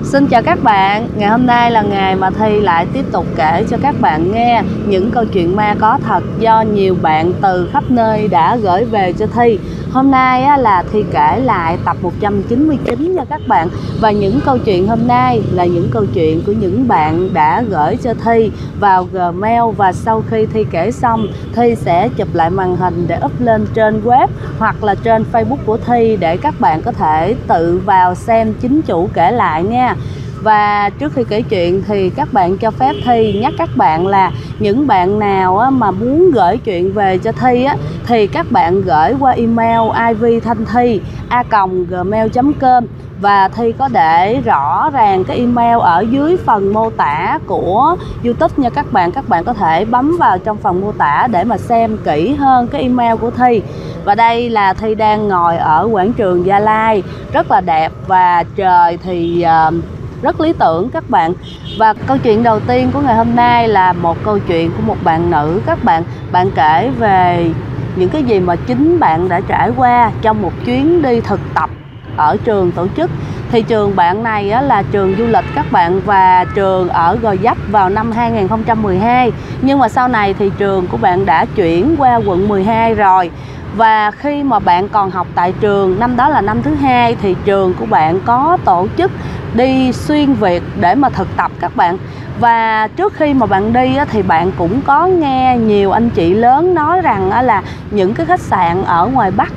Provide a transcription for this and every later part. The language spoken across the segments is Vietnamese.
Xin chào các bạn, ngày hôm nay là ngày mà Thi lại tiếp tục kể cho các bạn nghe những câu chuyện ma có thật do nhiều bạn từ khắp nơi đã gửi về cho Thi. Hôm nay là Thi kể lại tập 199 cho các bạn. Và những câu chuyện hôm nay là những câu chuyện của những bạn đã gửi cho Thi vào Gmail. Và sau khi Thi kể xong, Thi sẽ chụp lại màn hình để up lên trên web hoặc là trên Facebook của Thi để các bạn có thể tự vào xem chính chủ kể lại nha. Và trước khi kể chuyện thì các bạn cho phép Thi nhắc các bạn là những bạn nào mà muốn gửi chuyện về cho Thi thì các bạn gửi qua email ivthanhthi@gmail.com. Và Thi có để rõ ràng cái email ở dưới phần mô tả của YouTube nha các bạn. Các bạn có thể bấm vào trong phần mô tả để mà xem kỹ hơn cái email của Thi. Và đây là Thi đang ngồi ở quảng trường Gia Lai, rất là đẹp và trời thì rất lý tưởng các bạn. Và câu chuyện đầu tiên của ngày hôm nay là một câu chuyện của một bạn nữ các bạn. Bạn kể về những cái gì mà chính bạn đã trải qua trong một chuyến đi thực tập ở trường tổ chức. Thì trường bạn này là trường du lịch các bạn, và trường ở Gò Vấp vào năm 2012. Nhưng mà sau này thì trường của bạn đã chuyển qua quận 12 rồi. Và khi mà bạn còn học tại trường, năm đó là năm thứ hai, thì trường của bạn có tổ chức đi xuyên Việt để mà thực tập các bạn. Và trước khi mà bạn đi thì bạn cũng có nghe nhiều anh chị lớn nói rằng là những cái khách sạn ở ngoài Bắc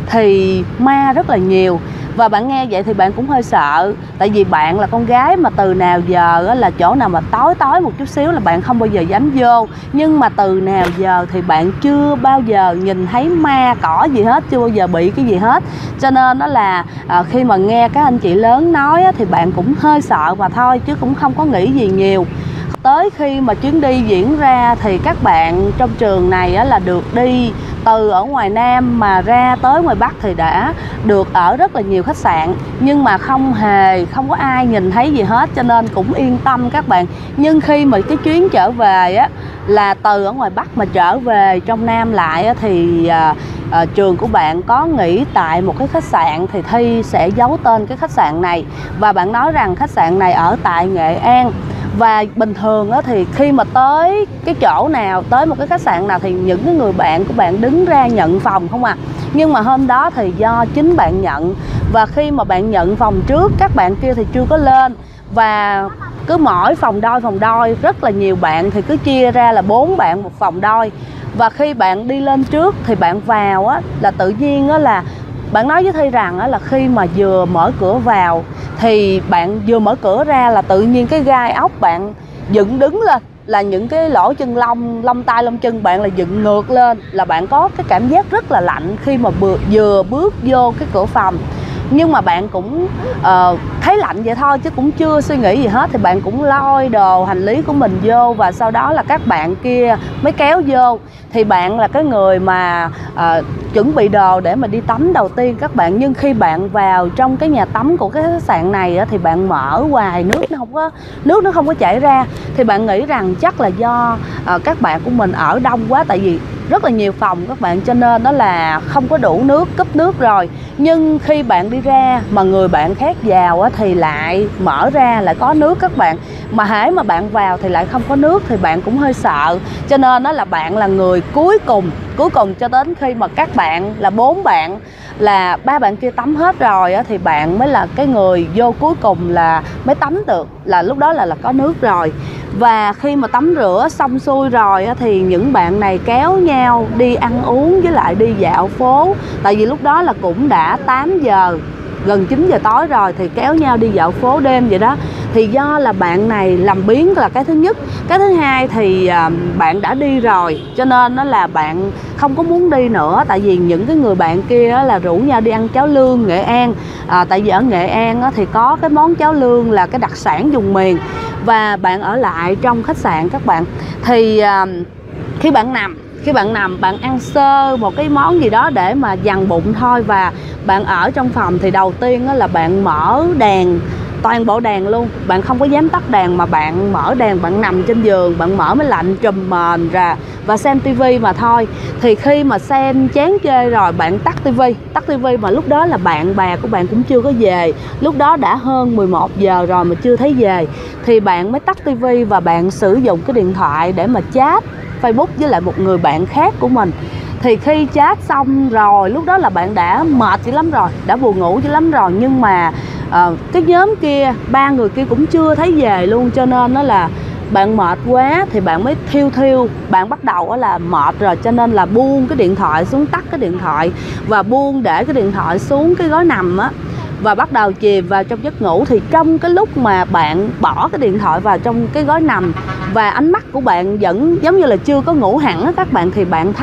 thì ma rất là nhiều. Và bạn nghe vậy thì bạn cũng hơi sợ. Tại vì bạn là con gái mà từ nào giờ là chỗ nào mà tối một chút xíu là bạn không bao giờ dám vô. Nhưng mà từ nào giờ thì bạn chưa bao giờ nhìn thấy ma cỏ gì hết, chưa bao giờ bị cái gì hết. Cho nên đó là khi mà nghe các anh chị lớn nói thì bạn cũng hơi sợ mà thôi, chứ cũng không có nghĩ gì nhiều. Tới khi mà chuyến đi diễn ra thì các bạn trong trường này là được đi từ ở ngoài Nam mà ra tới ngoài Bắc thì đã được ở rất là nhiều khách sạn. Nhưng mà không có ai nhìn thấy gì hết, cho nên cũng yên tâm các bạn. Nhưng khi mà cái chuyến trở về là từ ở ngoài Bắc mà trở về trong Nam lại thì trường của bạn có nghỉ tại một cái khách sạn. Thì Thi sẽ giấu tên cái khách sạn này. Và bạn nói rằng khách sạn này ở tại Nghệ An. Và bình thường thì khi mà tới cái chỗ nào, tới một cái khách sạn nào thì những cái người bạn của bạn đứng ra nhận phòng không à. Nhưng mà hôm đó thì do chính bạn nhận. Và khi mà bạn nhận phòng trước, các bạn kia thì chưa có lên. Và cứ mỗi phòng đôi, rất là nhiều bạn thì cứ chia ra là 4 bạn một phòng đôi. Và khi bạn đi lên trước thì bạn vào là tự nhiên là bạn nói với Thi rằng là khi mà vừa mở cửa vào thì bạn vừa mở cửa ra là tự nhiên cái gai ốc bạn dựng đứng lên, là những cái lỗ chân lông tay lông chân bạn là dựng ngược lên, là bạn có cái cảm giác rất là lạnh khi mà vừa bước vô cái cửa phòng. Nhưng mà bạn cũng thấy lạnh vậy thôi chứ cũng chưa suy nghĩ gì hết. Thì bạn cũng lôi đồ hành lý của mình vô, và sau đó là các bạn kia mới kéo vô. Thì bạn là cái người mà chuẩn bị đồ để mà đi tắm đầu tiên các bạn. Nhưng khi bạn vào trong cái nhà tắm của cái khách sạn này thì bạn mở hoài nước nó không có chảy ra. Thì bạn nghĩ rằng chắc là do các bạn của mình ở đông quá, tại vì rất là nhiều phòng các bạn, cho nên đó là không có đủ nước, cúp nước rồi. Nhưng khi bạn đi ra mà người bạn khác vào thì lại mở ra lại có nước các bạn. Mà hễ mà bạn vào thì lại không có nước thì bạn cũng hơi sợ. Cho nên đó là bạn là người cuối cùng cho đến khi mà các bạn là 4 bạn, là 3 bạn kia tắm hết rồi thì bạn mới là cái người vô cuối cùng là mới tắm được, là lúc đó là có nước rồi. Và khi mà tắm rửa xong xuôi rồi thì những bạn này kéo nhau đi ăn uống với lại đi dạo phố. Tại vì lúc đó là cũng đã 8 giờ, gần 9 giờ tối rồi, thì kéo nhau đi dạo phố đêm vậy đó. Thì do là bạn này làm biếng là cái thứ nhất. Cái thứ hai thì bạn đã đi rồi, cho nên đó là bạn không có muốn đi nữa. Tại vì những cái người bạn kia là rủ nhau đi ăn cháo lương Nghệ An. Tại vì ở Nghệ An thì có cái món cháo lương là cái đặc sản vùng miền. Và bạn ở lại trong khách sạn các bạn. Thì khi bạn nằm bạn ăn sơ một cái món gì đó để mà dằn bụng thôi. Và bạn ở trong phòng thì đầu tiên là bạn mở đèn toàn bộ đèn luôn. Bạn không có dám tắt đèn mà bạn mở đèn, bạn nằm trên giường, bạn mở máy lạnh trùm mền ra và xem tivi mà thôi. Thì khi mà xem chán chê rồi bạn tắt tivi mà lúc đó là bạn bè của bạn cũng chưa có về, lúc đó đã hơn 11 giờ rồi mà chưa thấy về, thì bạn mới tắt tivi và bạn sử dụng cái điện thoại để mà chat Facebook với lại một người bạn khác của mình. Thì khi chat xong rồi lúc đó là bạn đã mệt dữ lắm rồi, đã buồn ngủ dữ lắm rồi, nhưng mà cái nhóm kia, 3 người kia cũng chưa thấy về luôn. Cho nên đó là bạn mệt quá thì bạn mới thiêu, bạn bắt đầu là mệt rồi, cho nên là buông cái điện thoại xuống, tắt cái điện thoại và buông để cái điện thoại xuống cái gối nằm á, và bắt đầu chìm vào trong giấc ngủ. Thì trong cái lúc mà bạn bỏ cái điện thoại vào trong cái gối nằm và ánh mắt của bạn vẫn giống như là chưa có ngủ hẳn á các bạn, thì bạn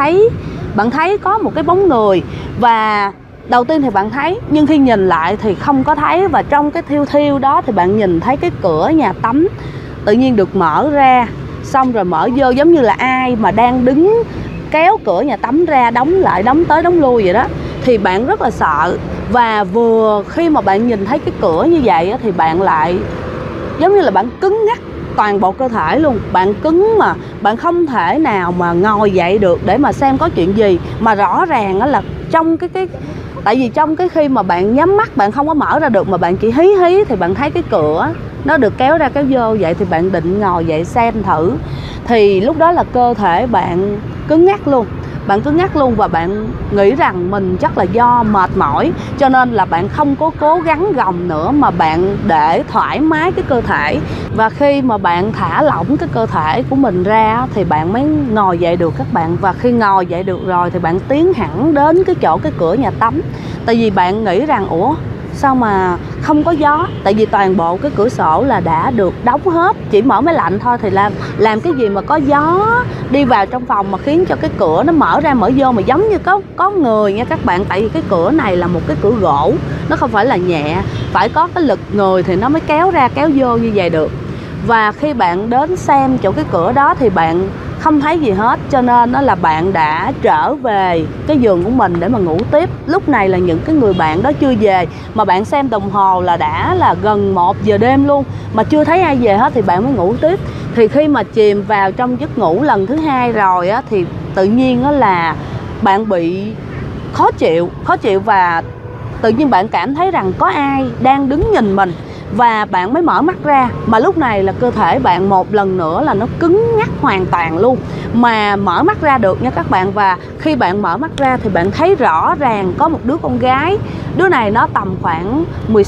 thấy có một cái bóng người. Và đầu tiên thì bạn thấy, nhưng khi nhìn lại thì không có thấy. Và trong cái thiêu đó thì bạn nhìn thấy cái cửa nhà tắm tự nhiên được mở ra, xong rồi mở vô giống như là ai mà đang đứng kéo cửa nhà tắm ra, đóng lại, đóng tới đóng lui vậy đó. Thì bạn rất là sợ. Và vừa khi mà bạn nhìn thấy cái cửa như vậy thì bạn lại giống như là bạn cứng ngắc toàn bộ cơ thể luôn. Bạn cứng mà bạn không thể nào mà ngồi dậy được để mà xem có chuyện gì. Mà rõ ràng là trong cái tại vì trong cái khi mà bạn nhắm mắt bạn không có mở ra được mà bạn chỉ hí thì bạn thấy cái cửa nó được kéo ra kéo vô vậy, thì bạn định ngồi dậy xem thử. Thì lúc đó là cơ thể bạn cứng ngắc luôn. Bạn cứng ngắc luôn và bạn nghĩ rằng mình chắc là do mệt mỏi, cho nên là bạn không có cố gắng gồng nữa mà bạn để thoải mái cái cơ thể. Và khi mà bạn thả lỏng cái cơ thể của mình ra thì bạn mới ngồi dậy được các bạn. Và khi ngồi dậy được rồi thì bạn tiến hẳn đến cái chỗ cái cửa nhà tắm. Tại vì bạn nghĩ rằng ủa sao mà không có gió, tại vì toàn bộ cái cửa sổ là đã được đóng hết, chỉ mở máy lạnh thôi thì làm cái gì mà có gió đi vào trong phòng mà khiến cho cái cửa nó mở ra mở vô mà giống như có người nha các bạn. Tại vì cái cửa này là một cái cửa gỗ, nó không phải là nhẹ, phải có cái lực người thì nó mới kéo ra kéo vô như vậy được. Và khi bạn đến xem chỗ cái cửa đó thì bạn không thấy gì hết, cho nên đó là bạn đã trở về cái giường của mình để mà ngủ tiếp. Lúc này là những cái người bạn đó chưa về, mà bạn xem đồng hồ là đã là gần 1 giờ đêm luôn mà chưa thấy ai về hết thì bạn mới ngủ tiếp. Thì khi mà chìm vào trong giấc ngủ lần thứ hai rồi á, thì tự nhiên đó là bạn bị khó chịu và tự nhiên bạn cảm thấy rằng có ai đang đứng nhìn mình. Và bạn mới mở mắt ra, mà lúc này là cơ thể bạn một lần nữa là nó cứng ngắc hoàn toàn luôn, mà mở mắt ra được nha các bạn. Và khi bạn mở mắt ra thì bạn thấy rõ ràng có một đứa con gái. Đứa này nó tầm khoảng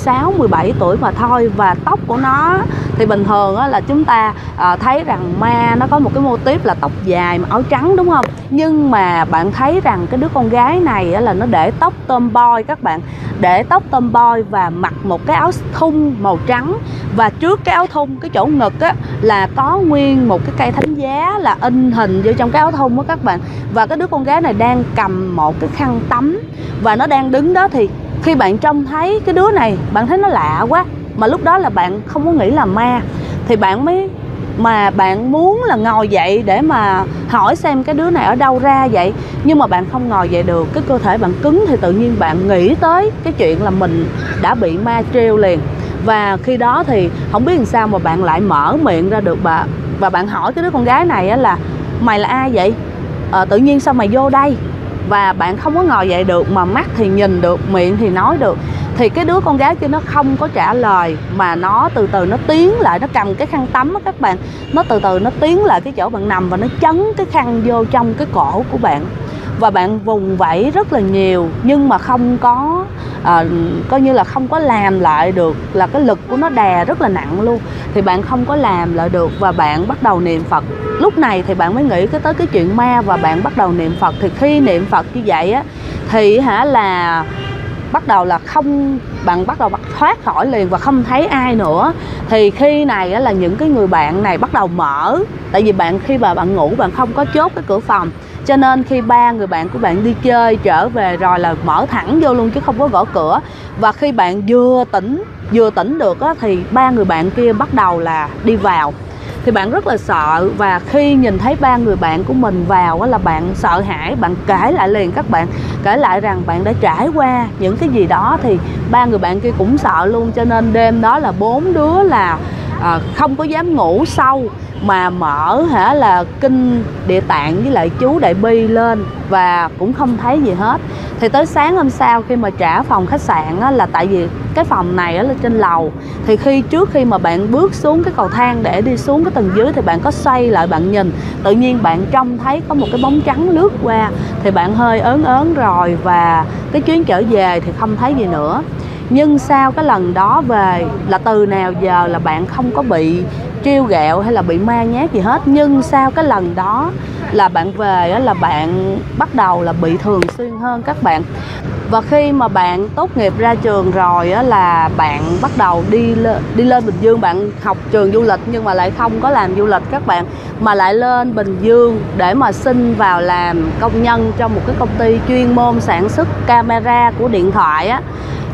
16-17 tuổi mà thôi. Và tóc của nó thì bình thường là chúng ta thấy rằng ma nó có một cái mô típ là tóc dài mà áo trắng đúng không? Nhưng mà bạn thấy rằng cái đứa con gái này là nó để tóc tomboy các bạn, để tóc tomboy và mặc một cái áo thun màu trắng. Và trước cái áo thun, cái chỗ ngực á, là có nguyên một cái cây thánh giá là in hình vô trong cái áo thun đó các bạn. Và cái đứa con gái này đang cầm một cái khăn tắm và nó đang đứng đó. Thì khi bạn trông thấy cái đứa này, bạn thấy nó lạ quá, mà lúc đó là bạn không có nghĩ là ma, thì bạn muốn là ngồi dậy để mà hỏi xem cái đứa này ở đâu ra vậy. Nhưng mà bạn không ngồi dậy được, cái cơ thể bạn cứng. Thì tự nhiên bạn nghĩ tới cái chuyện là mình đã bị ma trêu liền. Và khi đó thì không biết làm sao mà bạn lại mở miệng ra được và bạn hỏi cái đứa con gái này là mày là ai vậy? Tự nhiên sao mày vô đây? Và bạn không có ngồi dậy được, mà mắt thì nhìn được, miệng thì nói được. Thì cái đứa con gái kia nó không có trả lời, mà nó từ từ nó tiến lại, nó cầm cái khăn tắm á các bạn, nó từ từ nó tiến lại cái chỗ bạn nằm và nó chấn cái khăn vô trong cái cổ của bạn. Và bạn vùng vẫy rất là nhiều nhưng mà không có coi như là không có làm lại được, là cái lực của nó đè rất là nặng luôn, thì bạn không có làm lại được. Và bạn bắt đầu niệm Phật. Lúc này thì bạn mới nghĩ tới cái chuyện ma và bạn bắt đầu niệm Phật. Thì khi niệm Phật như vậy á thì là bắt đầu là bạn bắt đầu thoát khỏi liền và không thấy ai nữa. Thì khi này là những cái người bạn này bắt đầu mở, tại vì khi mà bạn ngủ bạn không có chốt cái cửa phòng, cho nên khi 3 người bạn của bạn đi chơi trở về rồi là mở thẳng vô luôn chứ không có gõ cửa. Và khi bạn vừa tỉnh được á, thì 3 người bạn kia bắt đầu là đi vào. thì bạn rất là sợ. Và khi nhìn thấy ba người bạn của mình vào á, là bạn sợ hãi, bạn kể lại liền, các bạn kể lại rằng bạn đã trải qua những cái gì đó, thì ba người bạn kia cũng sợ luôn. Cho nên đêm đó là 4 đứa là không có dám ngủ sâu, mà mở là kinh địa tạng với lại chú Đại Bi lên và cũng không thấy gì hết. Thì tới sáng hôm sau khi mà trả phòng khách sạn á, là tại vì cái phòng này á, là trên lầu, thì trước khi mà bạn bước xuống cái cầu thang để đi xuống cái tầng dưới, thì bạn có xoay lại bạn nhìn, tự nhiên bạn trông thấy có một cái bóng trắng lướt qua, thì bạn hơi ớn ớn rồi, và cái chuyến trở về thì không thấy gì nữa. Nhưng sau cái lần đó về là từ nào giờ là bạn không có bị trêu ghẹo hay là bị ma nhát gì hết. Nhưng sau cái lần đó là bạn về là bạn bắt đầu là bị thường xuyên hơn các bạn. Và khi mà bạn tốt nghiệp ra trường rồi là bạn bắt đầu đi lên Bình Dương. Bạn học trường du lịch nhưng mà lại không có làm du lịch các bạn, mà lại lên Bình Dương để mà xin vào làm công nhân trong một cái công ty chuyên môn sản xuất camera của điện thoại á.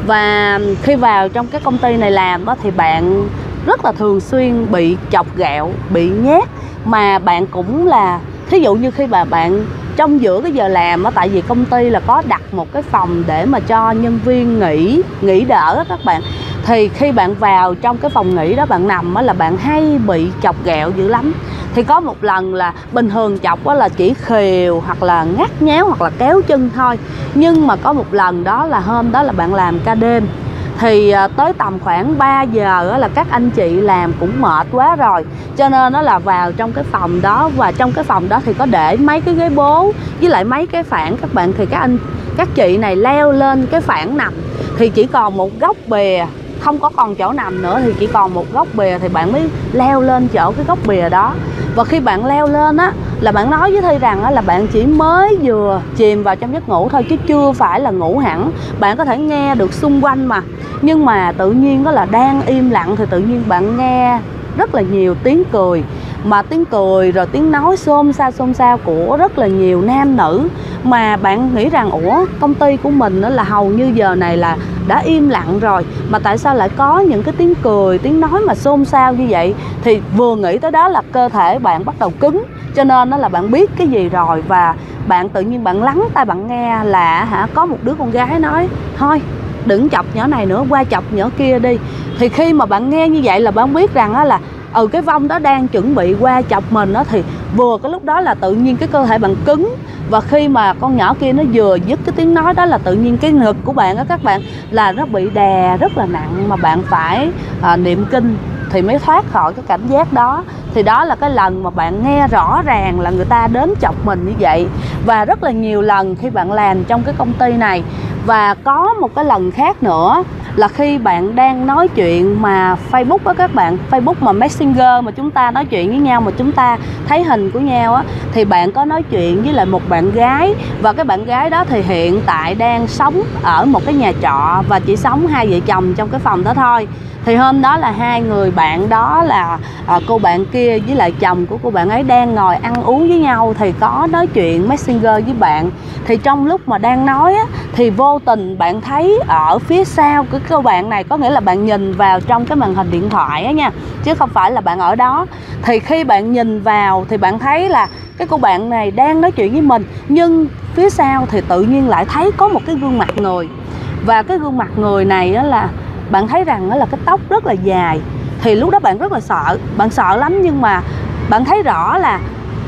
Và khi vào trong cái công ty này làm đó, thì bạn rất là thường xuyên bị chọc ghẹo, bị nhát. Mà bạn cũng là, thí dụ như khi mà bạn trong giữa cái giờ làm á, tại vì công ty là có đặt một cái phòng để mà cho nhân viên nghỉ đỡ á các bạn. Thì khi bạn vào trong cái phòng nghỉ đó bạn nằm á, là bạn hay bị chọc ghẹo dữ lắm. Thì có một lần là bình thường chọc á là chỉ khều hoặc là ngắt nháo hoặc là kéo chân thôi. Nhưng mà có một lần đó là hôm đó là bạn làm ca đêm, thì tới tầm khoảng 3 giờ là các anh chị làm cũng mệt quá rồi, cho nên nó là vào trong cái phòng đó. Và trong cái phòng đó thì có để mấy cái ghế bố với lại mấy cái phản các bạn. Thì các chị này leo lên cái phản nằm, thì chỉ còn một góc bìa, không có còn chỗ nằm nữa, thì chỉ còn một góc bìa, thì bạn mới leo lên chỗ cái góc bìa đó. Và khi bạn leo lên á, là bạn nói với Thi rằng là bạn chỉ mới vừa chìm vào trong giấc ngủ thôi, chứ chưa phải là ngủ hẳn. Bạn có thể nghe được xung quanh mà. Nhưng mà tự nhiên đó là đang im lặng, thì tự nhiên bạn nghe rất là nhiều tiếng cười. Mà tiếng cười rồi tiếng nói xôn xao của rất là nhiều nam nữ. Mà bạn nghĩ rằng ủa, công ty của mình là hầu như giờ này là đã im lặng rồi, mà tại sao lại có những cái tiếng cười, tiếng nói mà xôn xao như vậy. Thì vừa nghĩ tới đó là cơ thể bạn bắt đầu cứng. Cho nên đó là bạn biết cái gì rồi, và bạn tự nhiên bạn lắng tai bạn nghe là có một đứa con gái nói thôi đừng chọc nhỏ này nữa, qua chọc nhỏ kia đi. Thì khi mà bạn nghe như vậy là bạn biết rằng là cái vong đó đang chuẩn bị qua chọc mình đó. Thì vừa cái lúc đó là tự nhiên cái cơ thể bạn cứng. Và khi mà con nhỏ kia nó vừa dứt cái tiếng nói đó là tự nhiên cái ngực của bạn đó các bạn là nó bị đè rất là nặng, mà bạn phải niệm kinh thì mới thoát khỏi cái cảm giác đó. Thì đó là cái lần mà bạn nghe rõ ràng là người ta đến chọc mình như vậy. Và rất là nhiều lần khi bạn làm trong cái công ty này. Và có một cái lần khác nữa là khi bạn đang nói chuyện mà Facebook á các bạn, Facebook mà Messenger mà chúng ta nói chuyện với nhau mà chúng ta thấy hình của nhau á, thì bạn có nói chuyện với lại một bạn gái. Và cái bạn gái đó thì hiện tại đang sống ở một cái nhà trọ và chỉ sống hai vợ chồng trong cái phòng đó thôi. Thì hôm đó là hai người bạn đó là cô bạn kia với lại chồng của cô bạn ấy đang ngồi ăn uống với nhau, thì có nói chuyện Messenger với bạn. Thì trong lúc mà đang nói á, thì vô tình bạn thấy ở phía sau của cô bạn này, có nghĩa là bạn nhìn vào trong cái màn hình điện thoại á nha, chứ không phải là bạn ở đó. Thì khi bạn nhìn vào thì bạn thấy là cái cô bạn này đang nói chuyện với mình, nhưng phía sau thì tự nhiên lại thấy có một cái gương mặt người. Và cái gương mặt người này á là bạn thấy rằng đó là cái tóc rất là dài. Thì lúc đó bạn rất là sợ, bạn sợ lắm. Nhưng mà bạn thấy rõ là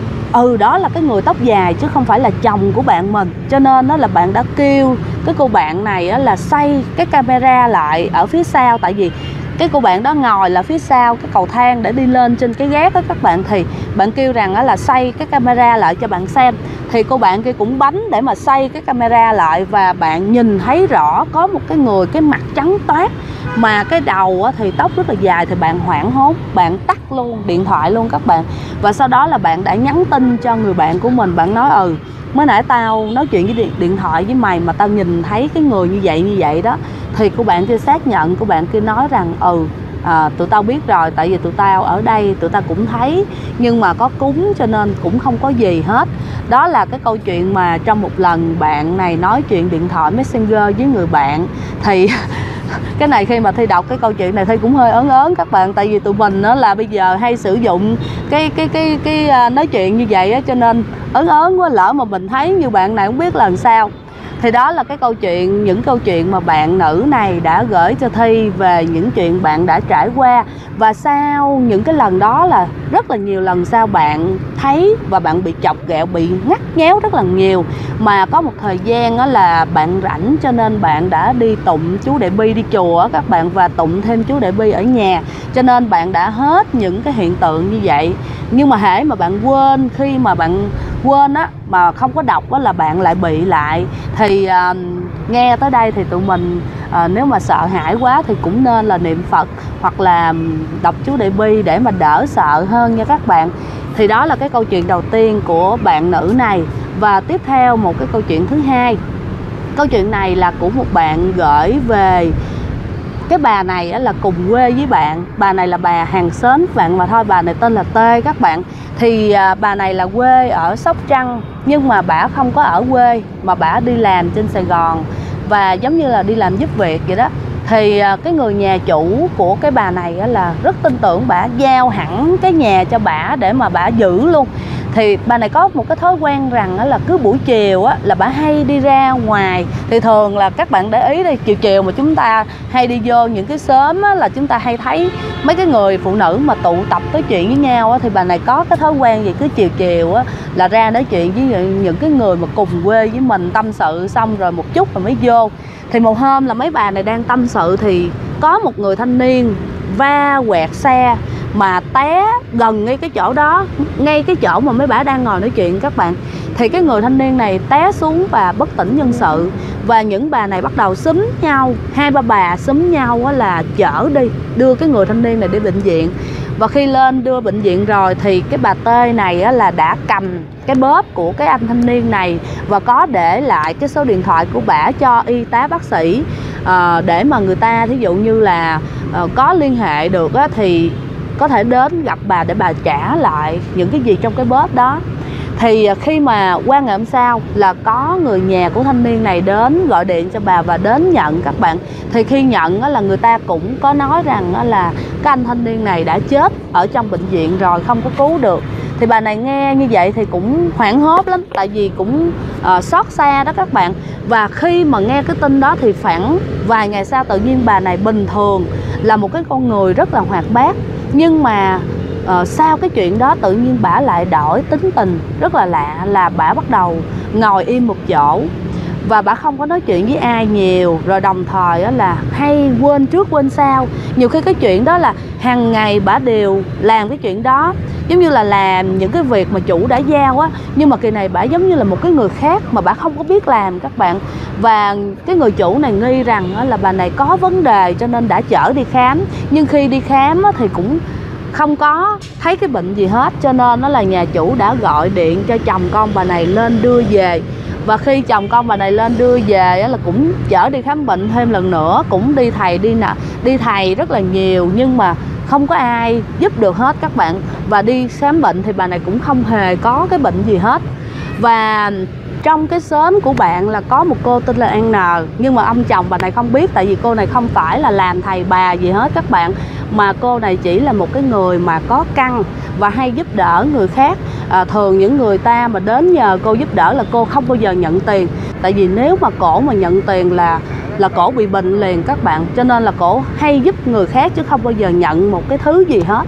đó là cái người tóc dài chứ không phải là chồng của bạn mình. Cho nên đó là bạn đã kêu cái cô bạn này là xoay cái camera lại ở phía sau. Tại vì cái cô bạn đó ngồi là phía sau cái cầu thang để đi lên trên cái gác đó các bạn. Thì bạn kêu rằng là xoay cái camera lại cho bạn xem. Thì cô bạn kia cũng bấm để mà xoay cái camera lại. Và bạn nhìn thấy rõ có một cái người, cái mặt trắng toát, mà cái đầu thì tóc rất là dài. Thì bạn hoảng hốt, bạn tắt luôn điện thoại luôn các bạn. Và sau đó là bạn đã nhắn tin cho người bạn của mình. Bạn nói mới nãy tao nói chuyện với điện thoại với mày mà tao nhìn thấy cái người như vậy đó. Thì cô bạn kia xác nhận, cô bạn kia nói rằng tụi tao biết rồi, tại vì tụi tao ở đây tụi tao cũng thấy, nhưng mà có cúng cho nên cũng không có gì hết. Đó là cái câu chuyện mà trong một lần bạn này nói chuyện điện thoại Messenger với người bạn. Thì Cái này khi mà Thi đọc cái câu chuyện này Thi cũng hơi ớn ớn các bạn, tại vì tụi mình đó là bây giờ hay sử dụng cái nói chuyện như vậy á, cho nên ớn ớn quá, lỡ mà mình thấy như bạn này không biết là làm sao. Thì đó là cái câu chuyện, những câu chuyện mà bạn nữ này đã gửi cho Thi về những chuyện bạn đã trải qua. Và sau những cái lần đó là rất là nhiều lần sau bạn thấy và bạn bị chọc ghẹo, bị ngắt nhéo rất là nhiều. Mà có một thời gian đó là bạn rảnh cho nên bạn đã đi tụng chú Đại Bi, đi chùa các bạn, và tụng thêm chú Đại Bi ở nhà. Cho nên bạn đã hết những cái hiện tượng như vậy. Nhưng mà hễ mà bạn quên, khi mà bạn quên á mà không có đọc á là bạn lại bị lại. Thì nghe tới đây thì tụi mình nếu mà sợ hãi quá thì cũng nên là niệm Phật hoặc là đọc chú Đại Bi để mà đỡ sợ hơn nha các bạn. Thì đó là cái câu chuyện đầu tiên của bạn nữ này. Và tiếp theo một cái câu chuyện thứ hai. Câu chuyện này là của một bạn gửi về cái bà này là cùng quê với bạn. Bà này là bà hàng xóm bạn mà thôi, bà này tên là T các bạn. Thì bà này là quê ở Sóc Trăng, nhưng mà bả không có ở quê mà bả đi làm trên Sài Gòn, và giống như là đi làm giúp việc vậy đó. Thì cái người nhà chủ của cái bà này là rất tin tưởng bả, giao hẳn cái nhà cho bả để mà bả giữ luôn. Thì bà này có một cái thói quen rằng là cứ buổi chiều là bả hay đi ra ngoài. Thì thường là các bạn để ý đi, chiều chiều mà chúng ta hay đi vô những cái xóm là chúng ta hay thấy mấy cái người phụ nữ mà tụ tập nói chuyện với nhau thì bà này có cái thói quen gì cứ chiều chiều là ra nói chuyện với những cái người mà cùng quê với mình, tâm sự xong rồi một chút rồi mới vô. Thì một hôm là mấy bà này đang tâm sự thì có một người thanh niên va quẹt xe mà té gần ngay cái chỗ đó, ngay cái chỗ mà mấy bà đang ngồi nói chuyện các bạn. Thì cái người thanh niên này té xuống và bất tỉnh nhân sự. Và những bà này bắt đầu xúm nhau, hai ba bà xúm nhau là chở đi, đưa cái người thanh niên này đi bệnh viện. Và khi lên đưa bệnh viện rồi thì cái bà T này là đã cầm cái bóp của cái anh thanh niên này và có để lại cái số điện thoại của bả cho y tá bác sĩ, để mà người ta thí dụ như là có liên hệ được thì có thể đến gặp bà để bà trả lại những cái gì trong cái bóp đó. Thì khi mà qua ngày hôm sau là có người nhà của thanh niên này đến gọi điện cho bà và đến nhận các bạn. Thì khi nhận là người ta cũng có nói rằng là cái anh thanh niên này đã chết ở trong bệnh viện rồi, không có cứu được. Thì bà này nghe như vậy thì cũng hoảng hốt lắm, tại vì cũng xót xa đó các bạn. Và khi mà nghe cái tin đó thì khoảng vài ngày sau tự nhiên bà này bình thường, là một cái con người rất là hoạt bát. Nhưng mà sau cái chuyện đó tự nhiên bả lại đổi tính tình rất là lạ, là bả bắt đầu ngồi im một chỗ và bả không có nói chuyện với ai nhiều, rồi đồng thời là hay quên trước quên sau. Nhiều khi cái chuyện đó là hàng ngày bả đều làm cái chuyện đó, giống như là làm những cái việc mà chủ đã giao nhưng mà kỳ này bả giống như là một cái người khác mà bả không có biết làm các bạn. Và cái người chủ này nghi rằng là bà này có vấn đề cho nên đã chở đi khám, nhưng khi đi khám thì cũng không có thấy cái bệnh gì hết, cho nên nó là nhà chủ đã gọi điện cho chồng con bà này lên đưa về. Và khi chồng con bà này lên đưa về là cũng chở đi khám bệnh thêm lần nữa, cũng đi thầy rất là nhiều, nhưng mà không có ai giúp được hết các bạn. Và đi khám bệnh thì bà này cũng không hề có cái bệnh gì hết. Và trong cái xóm của bạn là có một cô tên là An N, nhưng mà ông chồng bà này không biết, tại vì cô này không phải là làm thầy bà gì hết các bạn, mà cô này chỉ là một cái người mà có căn và hay giúp đỡ người khác. Thường những người ta mà đến nhờ cô giúp đỡ là cô không bao giờ nhận tiền, tại vì nếu mà cổ mà nhận tiền là cổ bị bệnh liền các bạn. Cho nên là cổ hay giúp người khác chứ không bao giờ nhận một cái thứ gì hết.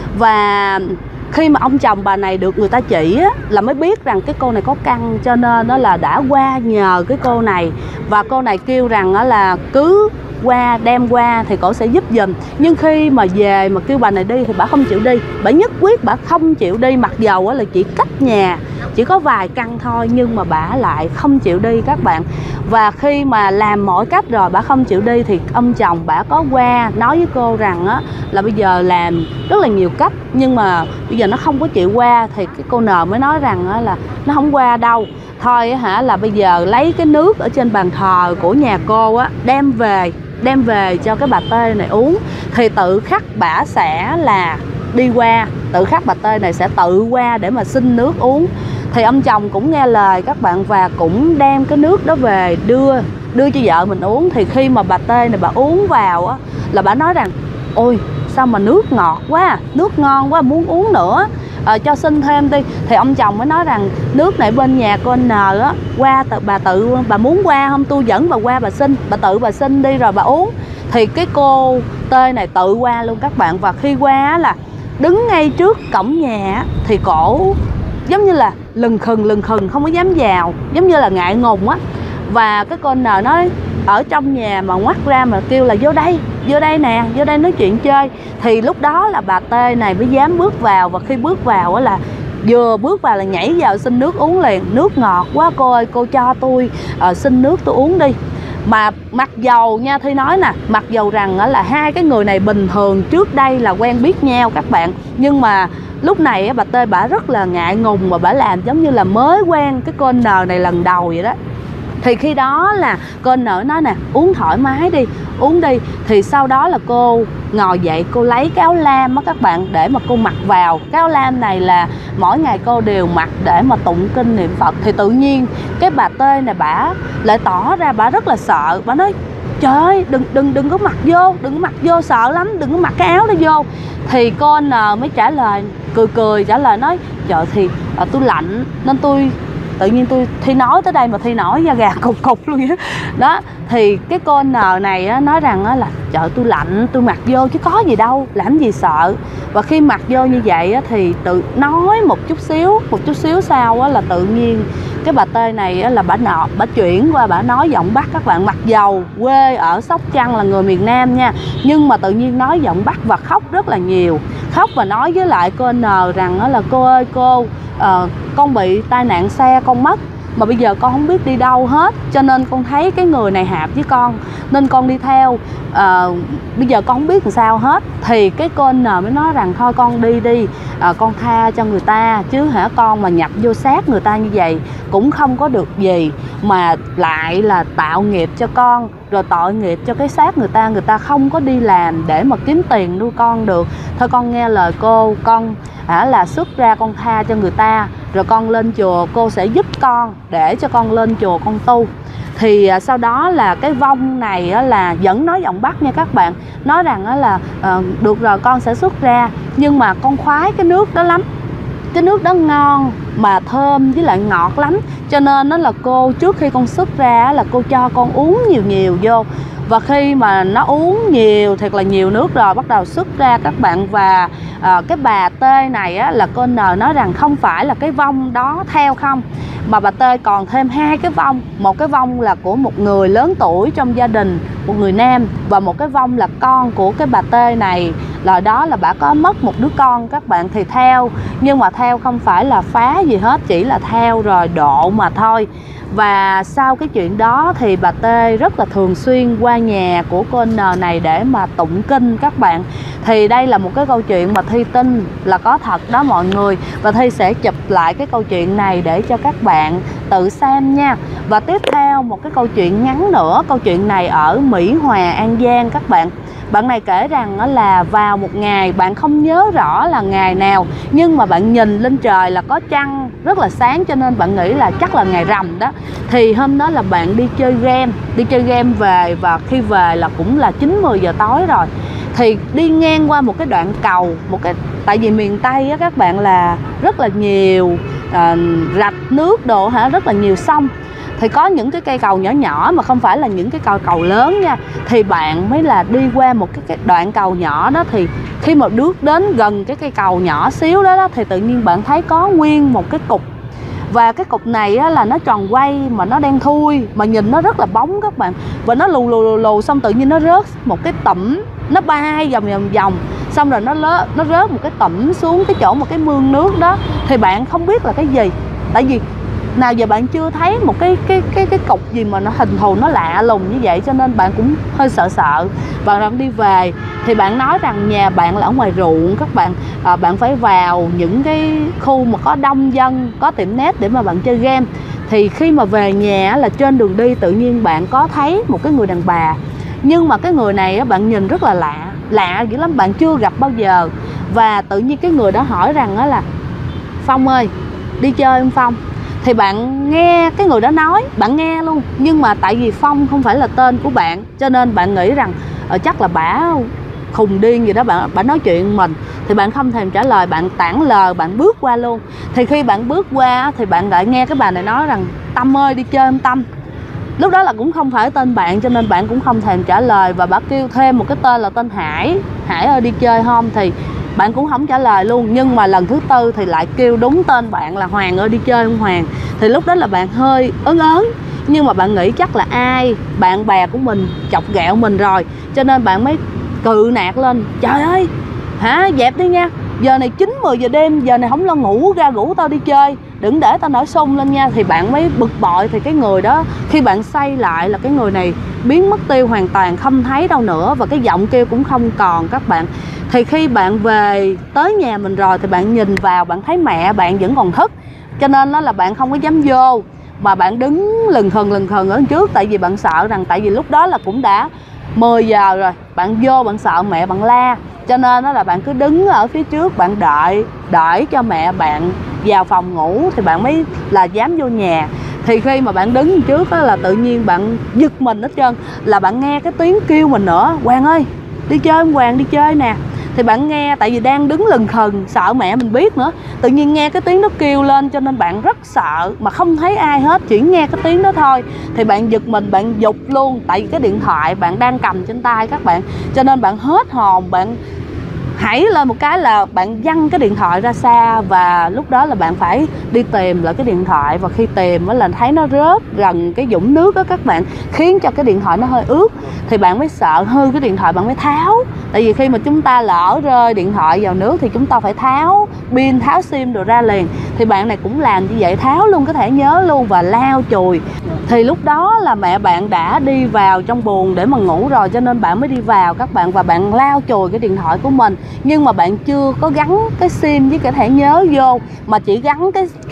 Và khi mà ông chồng bà này được người ta chỉ là mới biết rằng cái cô này có căn, cho nên đó là đã qua nhờ cái cô này. Và cô này kêu rằng là cứ đem qua thì cổ sẽ giúp giùm. Nhưng khi mà về mà kêu bà này đi thì bà không chịu đi, bà nhất quyết bà không chịu đi, mặc dầu là chỉ cách nhà chỉ có vài căn thôi, nhưng mà bà lại không chịu đi các bạn. Và khi mà làm mọi cách rồi bà không chịu đi thì ông chồng bà có qua nói với cô rằng là bây giờ làm rất là nhiều cách nhưng mà bây giờ nó không có chịu qua. Thì cái cô N mới nói rằng là nó không qua đâu, thôi là bây giờ lấy cái nước ở trên bàn thờ của nhà cô đem về cho cái bà T này uống. Thì tự khắc bả sẽ là đi qua, tự khắc bà T này sẽ tự qua để mà xin nước uống. Thì ông chồng cũng nghe lời các bạn và cũng đem cái nước đó về đưa đưa cho vợ mình uống. Thì khi mà bà Tê này bà uống vào á, là bà nói rằng ôi sao mà nước ngọt quá, nước ngon quá, muốn uống nữa, cho xin thêm đi. Thì ông chồng mới nói rằng nước này bên nhà cô N á, qua bà muốn qua không, tôi dẫn bà qua bà xin, bà xin đi rồi bà uống. Thì cái cô Tê này tự qua luôn các bạn. Và khi qua là đứng ngay trước cổng nhà thì cổ giống như là lừng khừng không có dám vào, giống như là ngại ngùng á. Và cái cô N nói ở trong nhà mà ngoắt ra mà kêu là vô đây nè, vô đây nói chuyện chơi. Thì lúc đó là bà Tê này mới dám bước vào. Và khi bước vào á là vừa bước vào là nhảy vào xin nước uống liền. Nước ngọt quá cô ơi, cô cho tôi xin nước tôi uống đi. Mà mặc dầu nha, Thi nói nè, mặc dầu rằng là hai cái người này bình thường trước đây là quen biết nhau các bạn, nhưng mà lúc này bà Tê bả rất là ngại ngùng và bả làm giống như là mới quen cái cô N này lần đầu vậy đó. Thì khi đó là cô N nói nè, uống thoải mái đi, uống đi. Thì sau đó là cô ngồi dậy, cô lấy cái áo lam á các bạn để mà cô mặc vào. Cái áo lam này là mỗi ngày cô đều mặc để mà tụng kinh niệm Phật. Thì tự nhiên cái bà Tê này bả lại tỏ ra bả rất là sợ. Bả nói trời ơi, đừng có mặc vô, sợ lắm, đừng có mặc cái áo đó vô. Thì cô N mới trả lời, cười trả lời nói trời thì tôi lạnh nên tôi tự nhiên Thi nói tới đây mà Thi nổi da gà cục luôn á đó. Thì cái cô N này á, nói rằng á, là trời tôi lạnh tôi mặc vô chứ có gì đâu, làm gì sợ. Và khi mặc vô như vậy á, thì tự nói một chút xíu sau á, là tự nhiên cái bà Tê này á, là bả chuyển qua bả nói giọng Bắc các bạn. Mặc dầu quê ở Sóc Trăng là người miền Nam nha, nhưng mà tự nhiên nói giọng Bắc và khóc rất là nhiều. Khóc và nói với lại cô N rằng á, là cô ơi cô, con bị tai nạn xe con mất mà bây giờ con không biết đi đâu hết, cho nên con thấy cái người này hạp với con nên con đi theo, bây giờ con không biết làm sao hết. Thì cái cô N mới nói rằng thôi con đi, con tha cho người ta chứ hả, con mà nhập vô xác người ta như vậy cũng không có được gì, mà lại là tạo nghiệp cho con, rồi tội nghiệp cho cái xác người ta không có đi làm để mà kiếm tiền nuôi con được. Thôi con nghe lời cô, con là xuất ra con tha cho người ta, rồi con lên chùa cô sẽ giúp con để cho con lên chùa con tu. Thì sau đó là cái vong này á, là vẫn nói giọng Bắc nha các bạn, nói rằng á, là được rồi con sẽ xuất ra, nhưng mà con khoái cái nước đó lắm, cái nước đó ngon mà thơm với lại ngọt lắm, cho nên đó là cô trước khi con xuất ra là cô cho con uống nhiều vô. Và khi mà nó uống nhiều, thiệt là nhiều nước rồi, bắt đầu xuất ra các bạn. Và cái bà Tê này á, là cô N nói rằng không phải là cái vong đó theo không, mà bà Tê còn thêm hai cái vong. Một cái vong là của một người lớn tuổi trong gia đình, một người nam, và một cái vong là con của cái bà Tê này. Là đó là bà có mất một đứa con các bạn, thì theo, nhưng mà theo không phải là phá gì hết, chỉ là theo rồi độ mà thôi. Và sau cái chuyện đó thì bà Tê rất là thường xuyên qua nhà của cô N này để mà tụng kinh các bạn. Thì đây là một cái câu chuyện mà Thi tin là có thật đó mọi người. Và Thi sẽ chụp lại cái câu chuyện này để cho các bạn tự xem nha. Và tiếp theo một cái câu chuyện ngắn nữa. Câu chuyện này ở Mỹ Hòa, An Giang các bạn. Bạn này kể rằng là vào một ngày, bạn không nhớ rõ là ngày nào, nhưng mà bạn nhìn lên trời là có trăng rất là sáng, cho nên bạn nghĩ là chắc là ngày rằm đó. Thì hôm đó là bạn đi chơi game về, và khi về là cũng là 9-10 giờ tối rồi. Thì đi ngang qua một cái đoạn cầu, tại vì miền Tây á các bạn là rất là nhiều rạch nước đồ rất là nhiều sông. Thì có những cái cây cầu nhỏ mà không phải là những cái cầu lớn nha. Thì bạn mới là đi qua một cái đoạn cầu nhỏ đó. Thì khi mà bước đến gần cái cây cầu nhỏ xíu đó thì tự nhiên bạn thấy có nguyên một cái cục. Và cái cục này á, là nó tròn quay mà nó đen thui, mà nhìn nó rất là bóng các bạn. Và nó lù xong tự nhiên nó rớt một cái tẩm, nó bay vòng, xong rồi nó rớt một cái tẩm xuống cái chỗ một cái mương nước đó. Thì bạn không biết là cái gì, tại vì nào giờ bạn chưa thấy một cái cục gì mà nó hình thù nó lạ lùng như vậy, cho nên bạn cũng hơi sợ. Bạn đang đi về thì bạn nói rằng nhà bạn là ở ngoài ruộng các bạn, bạn phải vào những cái khu mà có đông dân, có tiệm net để mà bạn chơi game. Thì khi mà về nhà là trên đường đi tự nhiên bạn có thấy một cái người đàn bà, nhưng mà cái người này bạn nhìn rất là lạ dữ lắm, bạn chưa gặp bao giờ. Và tự nhiên cái người đó hỏi rằng là Phong ơi, đi chơi không Phong? thì bạn nghe cái người đó nói, bạn nghe luôn, nhưng mà tại vì Phong không phải là tên của bạn, cho nên bạn nghĩ rằng chắc là bả khùng điên gì đó, bạn nói chuyện mình, thì bạn không thèm trả lời, bạn tản lờ, bạn bước qua luôn. Thì khi bạn bước qua thì bạn lại nghe cái bà này nói rằng Tâm ơi đi chơi không Tâm. Lúc đó là cũng không phải tên bạn, cho nên bạn cũng không thèm trả lời, và bà kêu thêm một cái tên là tên Hải. Hải ơi đi chơi không, thì bạn cũng không trả lời luôn. Nhưng mà lần thứ tư thì lại kêu đúng tên bạn là Hoàng ơi đi chơi không Hoàng. Thì lúc đó là bạn hơi ớn ớn, nhưng mà bạn nghĩ chắc là ai bạn bè của mình chọc ghẹo mình rồi, cho nên bạn mới cự nạt lên: trời ơi hả, dẹp đi nha, giờ này 9-10 giờ đêm, giờ này không lo ngủ ra rủ tao đi chơi, đừng để tao nổi xung lên nha. Thì bạn mới bực bội. Thì cái người đó khi bạn xoay lại là cái người này biến mất tiêu hoàn toàn, không thấy đâu nữa, và cái giọng kêu cũng không còn các bạn. Thì khi bạn về tới nhà mình rồi thì bạn nhìn vào, bạn thấy mẹ bạn vẫn còn thức, cho nên đó là bạn không có dám vô, mà bạn đứng lừng khừng ở trước, tại vì bạn sợ rằng, tại vì lúc đó là cũng đã 10 giờ rồi, bạn vô bạn sợ mẹ bạn la, cho nên đó là bạn cứ đứng ở phía trước, bạn đợi cho mẹ bạn vào phòng ngủ thì bạn mới là dám vô nhà. Thì khi mà bạn đứng trước đó là tự nhiên bạn giật mình hết trơn, là bạn nghe cái tiếng kêu mình nữa: Hoàng ơi đi chơi không Hoàng, đi chơi nè. Thì bạn nghe, tại vì đang đứng lừng khừng sợ mẹ mình biết nữa, tự nhiên nghe cái tiếng nó kêu lên, cho nên bạn rất sợ mà không thấy ai hết, chỉ nghe cái tiếng đó thôi. Thì bạn giật mình, bạn giục luôn, tại vì cái điện thoại bạn đang cầm trên tay các bạn, cho nên bạn hết hồn, bạn hãy lên một cái là bạn văng cái điện thoại ra xa. Và lúc đó là bạn phải đi tìm lại cái điện thoại, và khi tìm là thấy nó rớt gần cái vũng nước đó các bạn, khiến cho cái điện thoại nó hơi ướt. Thì bạn mới sợ hư cái điện thoại, bạn mới tháo. Tại vì khi mà chúng ta lỡ rơi điện thoại vào nước thì chúng ta phải tháo pin, tháo sim rồi ra liền. Thì bạn này cũng làm như vậy, tháo luôn cái thẻ nhớ luôn và lao chùi. Thì lúc đó là mẹ bạn đã đi vào trong buồng để mà ngủ rồi, cho nên bạn mới đi vào các bạn, và bạn lao chùi cái điện thoại của mình. Nhưng mà bạn chưa có gắn cái sim với cái thẻ nhớ vô, mà chỉ gắn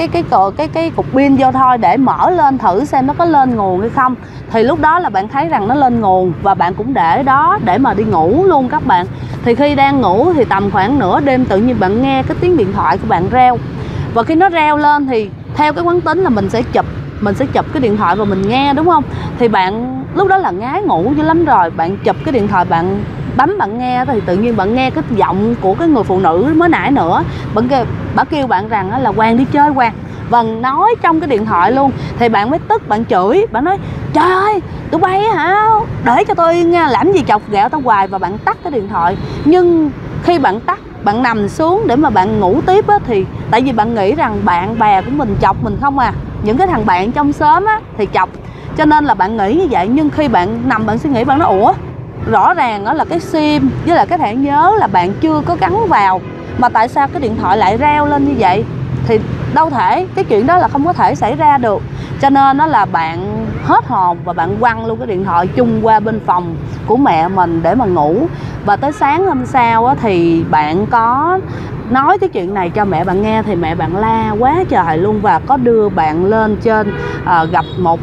cái cục pin vô thôi, để mở lên thử xem nó có lên nguồn hay không. Thì lúc đó là bạn thấy rằng nó lên nguồn, và bạn cũng để đó để mà đi ngủ luôn các bạn. Thì khi đang ngủ thì tầm khoảng nửa đêm tự nhiên bạn nghe cái tiếng điện thoại của bạn reo. Và khi nó reo lên thì theo cái quán tính là mình sẽ chụp cái điện thoại và mình nghe, đúng không? Thì bạn lúc đó là ngái ngủ dữ lắm rồi, bạn chụp cái điện thoại, bạn bấm bạn nghe, thì tự nhiên bạn nghe cái giọng của cái người phụ nữ mới nãy nữa. Bà kêu bạn rằng là Hoàng đi chơi Hoàng, và nói trong cái điện thoại luôn. Thì bạn mới tức, bạn chửi, bạn nói: trời ơi tụi bay hả, để cho tôi nha, làm gì chọc ghẹo tao hoài. Và bạn tắt cái điện thoại. Nhưng khi bạn tắt, bạn nằm xuống để mà bạn ngủ tiếp á, thì tại vì bạn nghĩ rằng bạn bè của mình chọc mình không à, những cái thằng bạn trong xóm á thì chọc, cho nên là bạn nghĩ như vậy. Nhưng khi bạn nằm bạn suy nghĩ, bạn nói: ủa, rõ ràng đó là cái sim với lại cái thẻ nhớ là bạn chưa có gắn vào, mà tại sao cái điện thoại lại reo lên như vậy? Thì đâu thể, cái chuyện đó là không có thể xảy ra được. Cho nên đó là bạn hết hồn và bạn quăng luôn cái điện thoại chung qua bên phòng của mẹ mình để mà ngủ. Và tới sáng hôm sau á, thì bạn có nói cái chuyện này cho mẹ bạn nghe, thì mẹ bạn la quá trời luôn, và có đưa bạn lên trên gặp một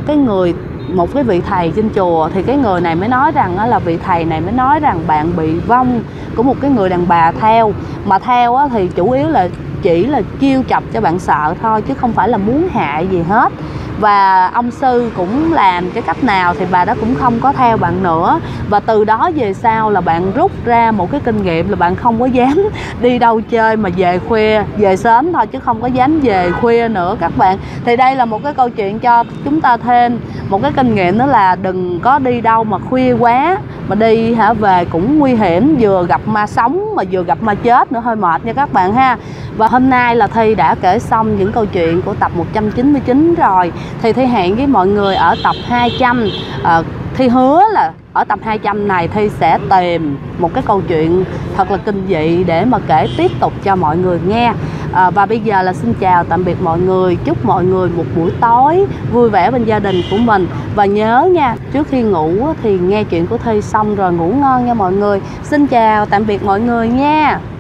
cái vị thầy trên chùa. Thì cái người này mới nói rằng là vị thầy này mới nói rằng bạn bị vong của một cái người đàn bà theo. Mà theo á, thì chủ yếu là chỉ là chiêu chọc cho bạn sợ thôi, chứ không phải là muốn hại gì hết. Và ông sư cũng làm cái cách nào thì bà đó cũng không có theo bạn nữa. Và từ đó về sau là bạn rút ra một cái kinh nghiệm là bạn không có dám đi đâu chơi mà về khuya, về sớm thôi, chứ không có dám về khuya nữa các bạn. Thì đây là một cái câu chuyện cho chúng ta thêm một cái kinh nghiệm, đó là đừng có đi đâu mà khuya quá, mà đi về cũng nguy hiểm, vừa gặp ma sống mà vừa gặp ma chết nữa, hơi mệt nha các bạn ha. Và hôm nay là Thi đã kể xong những câu chuyện của tập 199 rồi, thì Thi hẹn với mọi người ở tập 200. Thi hứa là ở tập 200 này Thi sẽ tìm một cái câu chuyện thật là kinh dị để mà kể tiếp tục cho mọi người nghe. Và bây giờ là xin chào tạm biệt mọi người, chúc mọi người một buổi tối vui vẻ bên gia đình của mình. Và nhớ nha, trước khi ngủ thì nghe chuyện của Thi xong rồi ngủ ngon nha mọi người. Xin chào tạm biệt mọi người nha.